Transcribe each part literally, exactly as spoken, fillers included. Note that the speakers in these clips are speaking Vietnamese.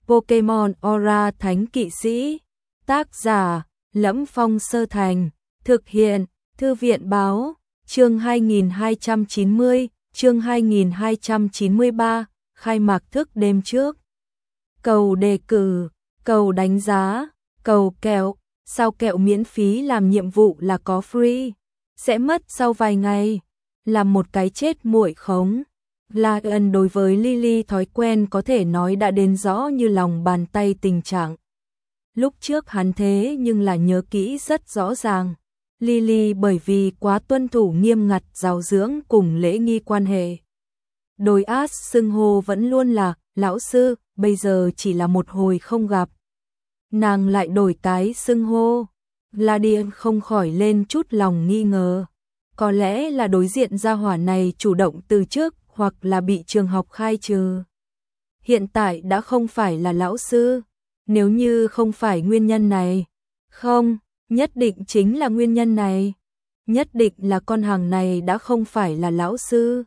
Pokemon Aura Thánh Kỵ Sĩ. Tác giả: Lẫm Phong Sơ Thành. Thực hiện: Thư viện báo. Chương hai nghìn hai trăm chín mươi, chương hai nghìn hai trăm chín mươi ba, khai mạc thức đêm trước. Cầu đề cử, cầu đánh giá, cầu kẹo, sao kẹo miễn phí làm nhiệm vụ là có free, sẽ mất sau vài ngày, làm một cái chết muội khống. Lion đối với Lily thói quen có thể nói đã đến rõ như lòng bàn tay tình trạng. Lúc trước hắn thế nhưng là nhớ kỹ rất rõ ràng. Lily bởi vì quá tuân thủ nghiêm ngặt giáo dưỡng cùng lễ nghi quan hệ. Đối Ash xưng hô vẫn luôn là lão sư, bây giờ chỉ là một hồi không gặp. Nàng lại đổi cái xưng hô. Gladian không khỏi lên chút lòng nghi ngờ. Có lẽ là đối diện gia hỏa này chủ động từ trước hoặc là bị trường học khai trừ. Hiện tại đã không phải là lão sư. Nếu như không phải nguyên nhân này. Không, nhất định chính là nguyên nhân này. Nhất định là con hàng này đã không phải là lão sư.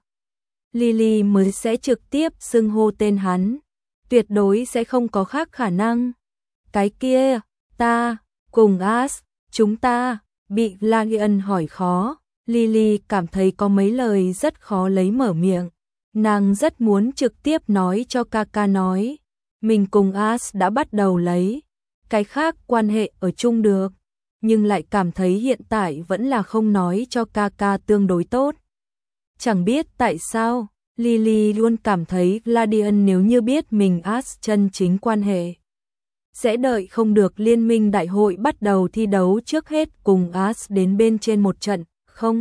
Lily mới sẽ trực tiếp xưng hô tên hắn. Tuyệt đối sẽ không có khác khả năng. Cái kia, ta, cùng Ash, chúng ta, bị Gladian hỏi khó. Lily cảm thấy có mấy lời rất khó lấy mở miệng. Nàng rất muốn trực tiếp nói cho Kaka nói. Mình cùng Ash đã bắt đầu lấy. Cái khác quan hệ ở chung được. Nhưng lại cảm thấy hiện tại vẫn là không nói cho Kaka tương đối tốt. Chẳng biết tại sao, Lily luôn cảm thấy Gladian nếu như biết mình Ash chân chính quan hệ. Sẽ đợi không được liên minh đại hội bắt đầu thi đấu trước hết cùng Ash đến bên trên một trận, không?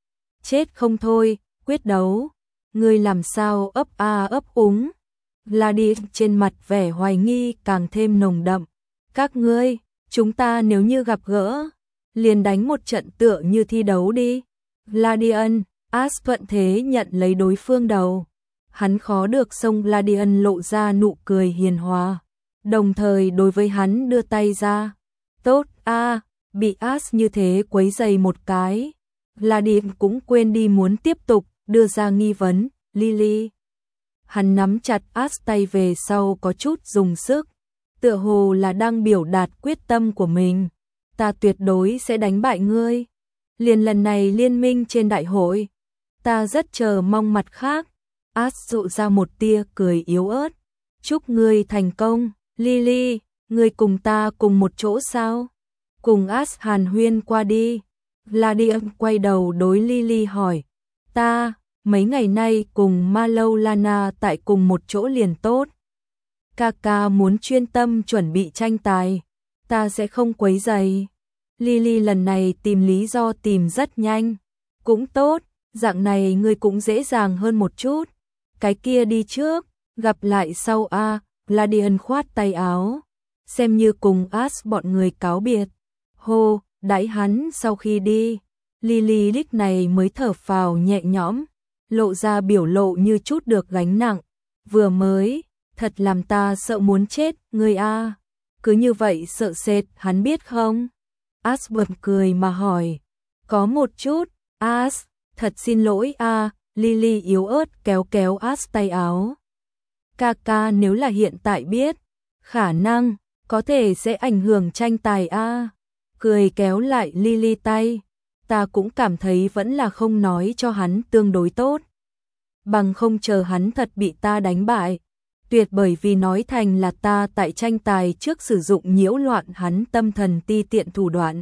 Chết không thôi, quyết đấu. Ngươi làm sao ấp a ấp úng. Gladian trên mặt vẻ hoài nghi càng thêm nồng đậm. Các ngươi, chúng ta nếu như gặp gỡ, liền đánh một trận tựa như thi đấu đi. Gladian, Ash thuận thế nhận lấy đối phương đầu. Hắn khó được xông Gladian lộ ra nụ cười hiền hòa. Đồng thời đối với hắn đưa tay ra. Tốt a, bị Ash như thế quấy giày một cái. Gladian cũng quên đi muốn tiếp tục đưa ra nghi vấn. Lily. Hắn nắm chặt Ash tay về sau có chút dùng sức. Tựa hồ là đang biểu đạt quyết tâm của mình. Ta tuyệt đối sẽ đánh bại ngươi. Liền lần này liên minh trên đại hội. Ta rất chờ mong mặt khác. Ash dụ ra một tia cười yếu ớt. Chúc ngươi thành công. Lily, ngươi cùng ta cùng một chỗ sao? Cùng Ash hàn huyên qua đi. Gladian quay đầu đối Lily hỏi. Ta, mấy ngày nay cùng Mallow Lana tại cùng một chỗ liền tốt. Kaka muốn chuyên tâm chuẩn bị tranh tài. Ta sẽ không quấy rầy. Lily lần này tìm lý do tìm rất nhanh. Cũng tốt, dạng này ngươi cũng dễ dàng hơn một chút. Cái kia đi trước, gặp lại sau a. À, Gladian khoát tay áo. Xem như cùng Ash bọn người cáo biệt. Hô, đãi hắn sau khi đi. Lily lúc này mới thở phào nhẹ nhõm. Lộ ra biểu lộ như chút được gánh nặng. Vừa mới, thật làm ta sợ muốn chết, ngươi a. Cứ như vậy sợ sệt, hắn biết không? Ash bật cười mà hỏi. Có một chút, Ash, thật xin lỗi a. À. Lily yếu ớt kéo kéo Ash tay áo. Kaka nếu là hiện tại biết, khả năng, có thể sẽ ảnh hưởng tranh tài a. À. Cười kéo lại Lily tay. Ta cũng cảm thấy vẫn là không nói cho hắn tương đối tốt. Bằng không chờ hắn thật bị ta đánh bại. Tuyệt bởi vì nói thành là ta tại tranh tài trước sử dụng nhiễu loạn hắn tâm thần ti tiện thủ đoạn.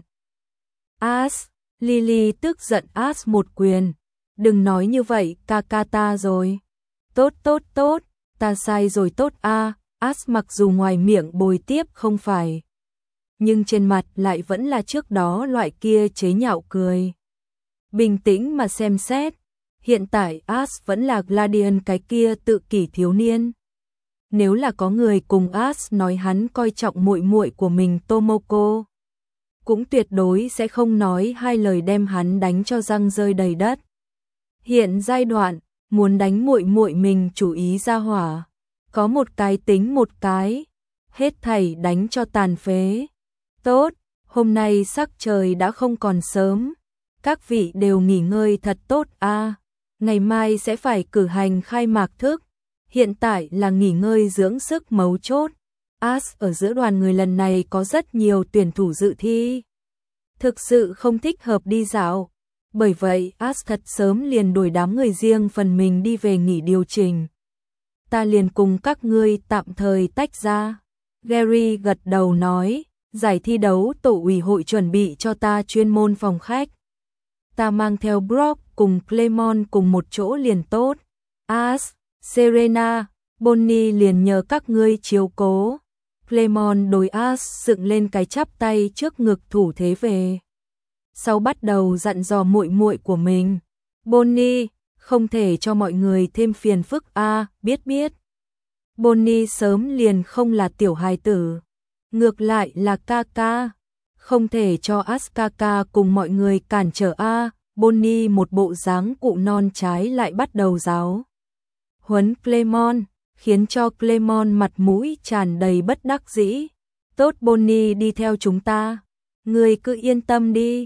Ash, Lily tức giận Ash một quyền. Đừng nói như vậy, Kaka ta rồi. Tốt tốt tốt, ta sai rồi tốt a. À, Ash mặc dù ngoài miệng bồi tiếp không phải. Nhưng trên mặt lại vẫn là trước đó loại kia chế nhạo cười. Bình tĩnh mà xem xét. Hiện tại Ash vẫn là Gladian cái kia tự kỷ thiếu niên. Nếu là có người cùng Ash nói hắn coi trọng muội muội của mình Tomoko, cũng tuyệt đối sẽ không nói hai lời đem hắn đánh cho răng rơi đầy đất. Hiện giai đoạn, muốn đánh muội muội mình chủ ý ra hỏa. Có một cái tính một cái. Hết thảy đánh cho tàn phế. Tốt, hôm nay sắc trời đã không còn sớm. Các vị đều nghỉ ngơi thật tốt a. À, ngày mai sẽ phải cử hành khai mạc thức. Hiện tại là nghỉ ngơi dưỡng sức mấu chốt. As ở giữa đoàn người lần này có rất nhiều tuyển thủ dự thi. Thực sự không thích hợp đi dạo. Bởi vậy As thật sớm liền đuổi đám người riêng phần mình đi về nghỉ điều chỉnh. Ta liền cùng các ngươi tạm thời tách ra. Gary gật đầu nói, giải thi đấu tổ ủy hội chuẩn bị cho ta chuyên môn phòng khách. Ta mang theo Brock cùng Clemon cùng một chỗ liền tốt. As, Serena, Bonnie liền nhờ các ngươi chiếu cố. Clemon đối As dựng lên cái chắp tay trước ngực thủ thế về. Sau bắt đầu dặn dò muội muội của mình. Bonnie, không thể cho mọi người thêm phiền phức a, à, biết biết. Bonnie sớm liền không là tiểu hài tử. Ngược lại là ca ca. Không thể cho As ca ca cùng mọi người cản trở a, à. Bonnie một bộ dáng cụ non trái lại bắt đầu giáo huấn Clemon, khiến cho Clemon mặt mũi tràn đầy bất đắc dĩ. Tốt, Bonnie đi theo chúng ta. Người cứ yên tâm đi.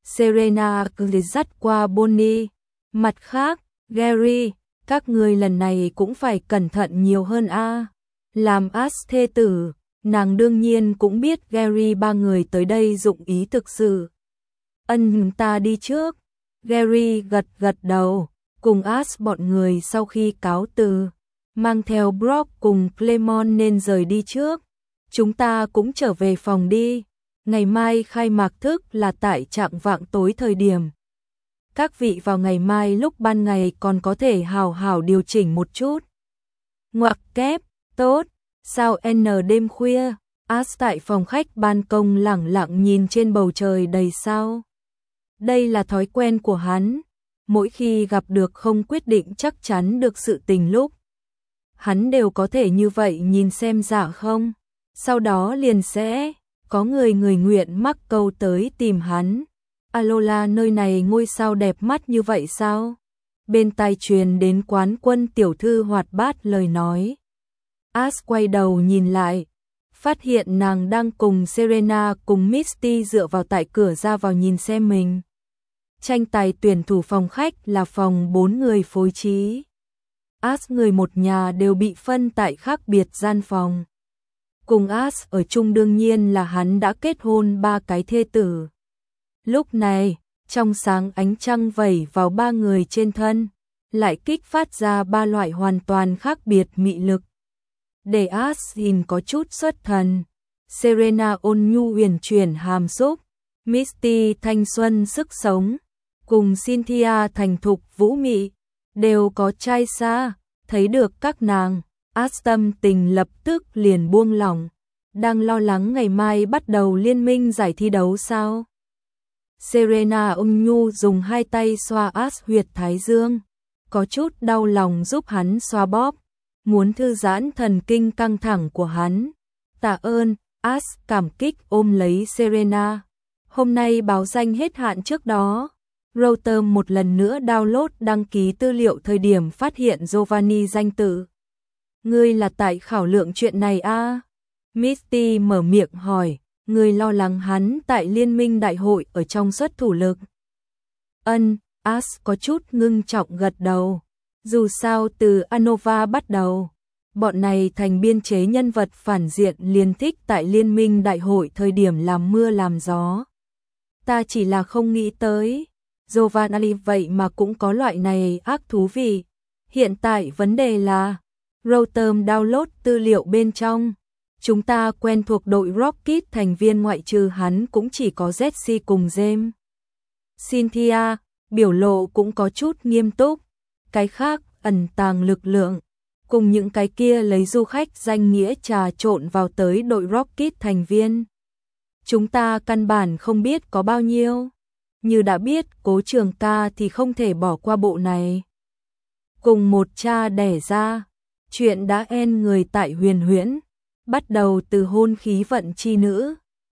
Serena cứ dắt qua Bonnie. Mặt khác, Gary, các người lần này cũng phải cẩn thận nhiều hơn a. À. Làm As thê tử, nàng đương nhiên cũng biết Gary ba người tới đây dụng ý thực sự. Ân, ta đi trước. Gary gật gật đầu, cùng As bọn người sau khi cáo từ, mang theo Brock cùng Clemon nên rời đi trước. Chúng ta cũng trở về phòng đi. Ngày mai khai mạc thức là tại trạng vạng tối thời điểm. Các vị vào ngày mai lúc ban ngày còn có thể hào hào điều chỉnh một chút. Ngoặc kép, tốt, sao n đêm khuya, As tại phòng khách ban công lẳng lặng nhìn trên bầu trời đầy sao. Đây là thói quen của hắn, mỗi khi gặp được không quyết định chắc chắn được sự tình lúc. Hắn đều có thể như vậy nhìn xem dạ không, sau đó liền sẽ có người người nguyện mắc câu tới tìm hắn. Alola, nơi này ngôi sao đẹp mắt như vậy sao? Bên tai truyền đến quán quân tiểu thư hoạt bát lời nói. As quay đầu nhìn lại, phát hiện nàng đang cùng Serena cùng Misty dựa vào tại cửa ra vào nhìn xem mình. Tranh tài tuyển thủ phòng khách là phòng bốn người phối trí. As người một nhà đều bị phân tại khác biệt gian phòng. Cùng As ở chung đương nhiên là hắn đã kết hôn ba cái thê tử. Lúc này, trong sáng ánh trăng vẩy vào ba người trên thân, lại kích phát ra ba loại hoàn toàn khác biệt mị lực. Để As nhìn có chút xuất thần. Serena ôn nhu uyển chuyển hàm xúc, Misty thanh xuân sức sống, cùng Cynthia thành thục vũ mị, đều có trai xa. Thấy được các nàng, As tâm tình lập tức liền buông lỏng. Đang lo lắng ngày mai bắt đầu liên minh giải thi đấu sao? Serena ôn nhu dùng hai tay xoa As huyệt thái dương, có chút đau lòng giúp hắn xoa bóp, muốn thư giãn thần kinh căng thẳng của hắn. Tạ ơn, As cảm kích ôm lấy Serena. Hôm nay báo danh hết hạn trước đó. Router một lần nữa download đăng ký tư liệu thời điểm phát hiện Giovanni danh tự. Ngươi là tại khảo lượng chuyện này a? À? Misty mở miệng hỏi, người lo lắng hắn tại liên minh đại hội ở trong suất thủ lực. Ân, As có chút ngưng trọng gật đầu. Dù sao từ Anova bắt đầu, bọn này thành biên chế nhân vật phản diện liền thích tại liên minh đại hội thời điểm làm mưa làm gió. Ta chỉ là không nghĩ tới, Giovanni vậy mà cũng có loại này ác thú vị. Hiện tại vấn đề là, router download tư liệu bên trong. Chúng ta quen thuộc đội Rocket thành viên ngoại trừ hắn cũng chỉ có Jesse cùng James. Cynthia, biểu lộ cũng có chút nghiêm túc. Cái khác, ẩn tàng lực lượng. Cùng những cái kia lấy du khách danh nghĩa trà trộn vào tới đội Rocket thành viên. Chúng ta căn bản không biết có bao nhiêu. Như đã biết Cố Trường Ca thì không thể bỏ qua bộ này. Cùng một cha đẻ ra, chuyện đã en người tại Huyền Huyễn. Bắt đầu từ hôn khí vận chi nữ,